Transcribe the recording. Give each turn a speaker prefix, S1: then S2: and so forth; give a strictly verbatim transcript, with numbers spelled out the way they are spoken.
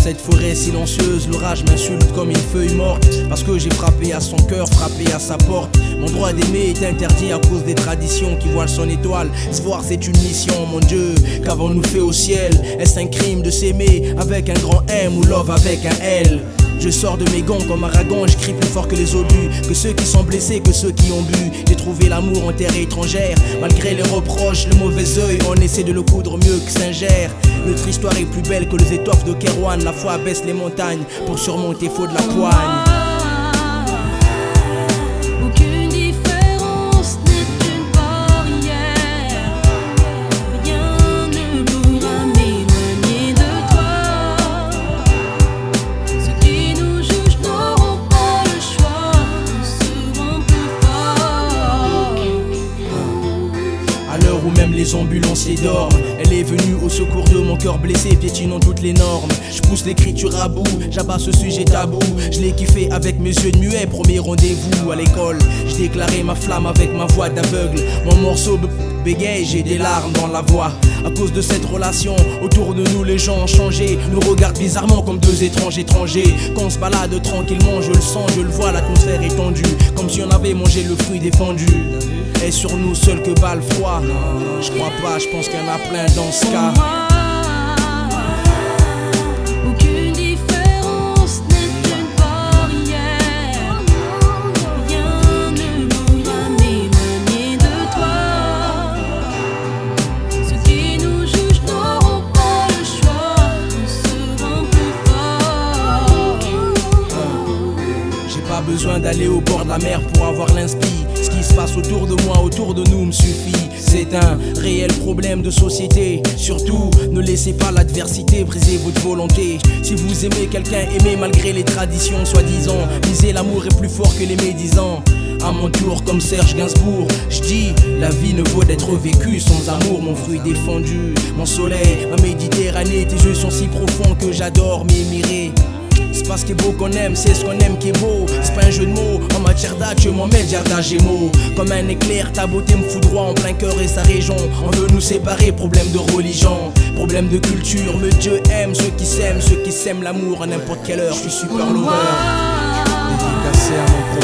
S1: cette forêt silencieuse, l'orage m'insulte comme une feuille morte. Parce que j'ai frappé à son cœur, frappé à sa porte. Mon droit d'aimer est interdit à cause des traditions qui voilent son étoile. Se voir c'est une mission, mon Dieu, qu'avons-nous fait au ciel? Est-ce un crime de s'aimer avec un grand M ou love avec un L? Je sors de mes gants comme Aragon, je crie plus fort que les obus, que ceux qui sont blessés, que ceux qui ont bu. J'ai trouvé l'amour en terre étrangère, malgré les reproches, le mauvais œil, on essaie de le coudre mieux que Saint-Gère. Notre histoire est plus belle que les étoffes de Kérouan. La foi baisse les montagnes pour surmonter faut de la poigne. Où même les ambulanciers dorment, elle est venue au secours de mon cœur blessé, piétinant toutes les normes. Je pousse l'écriture à bout, j'abats ce sujet tabou. Je l'ai kiffé avec mes yeux de muet, premier rendez-vous à l'école. Je déclarais ma flamme avec ma voix d'aveugle. Mon morceau bégaye, j'ai des larmes dans la voix. À cause de cette relation, autour de nous les gens ont changé. Nous regardent bizarrement comme deux étranges étrangers. Quand on se balade tranquillement, je le sens, je le vois, l'atmosphère est tendue, comme si on avait mangé le fruit défendu. Est sur nous seul que bat le froid? Je crois pas, je pense qu'il y en a plein dans ce cas.
S2: Aucune différence n'est une barrière. Rien ne pourra m'éloigner de toi. Ceux qui nous jugent n'auront pas le choix, nous serons plus forts.
S1: J'ai pas besoin d'aller au bord de la mer pour avoir l'inspi. Ce qui se passe autour de moi, autour de nous me suffit. C'est un réel problème de société. Surtout, ne laissez pas l'adversité briser votre volonté. Si vous aimez quelqu'un, aimez malgré les traditions soi-disant. Lisez l'amour est plus fort que les médisants. À mon tour, comme Serge Gainsbourg, je dis la vie ne vaut d'être vécue sans amour. Mon fruit défendu, mon soleil, ma Méditerranée. Tes yeux sont si profonds que j'adore m'émirer. C'est pas ce qui est beau qu'on aime, c'est ce qu'on aime qui est beau. C'est pas un jeu de mots, en matière d'âge, je m'en mets le jardin gémeaux. Comme un éclair, ta beauté me foudroie en plein cœur et sa région. On veut nous séparer, problème de religion, problème de culture. Mais Dieu aime ceux qui s'aiment, ceux qui s'aiment l'amour à n'importe quelle heure. Je suis super lover, dédicacé à mon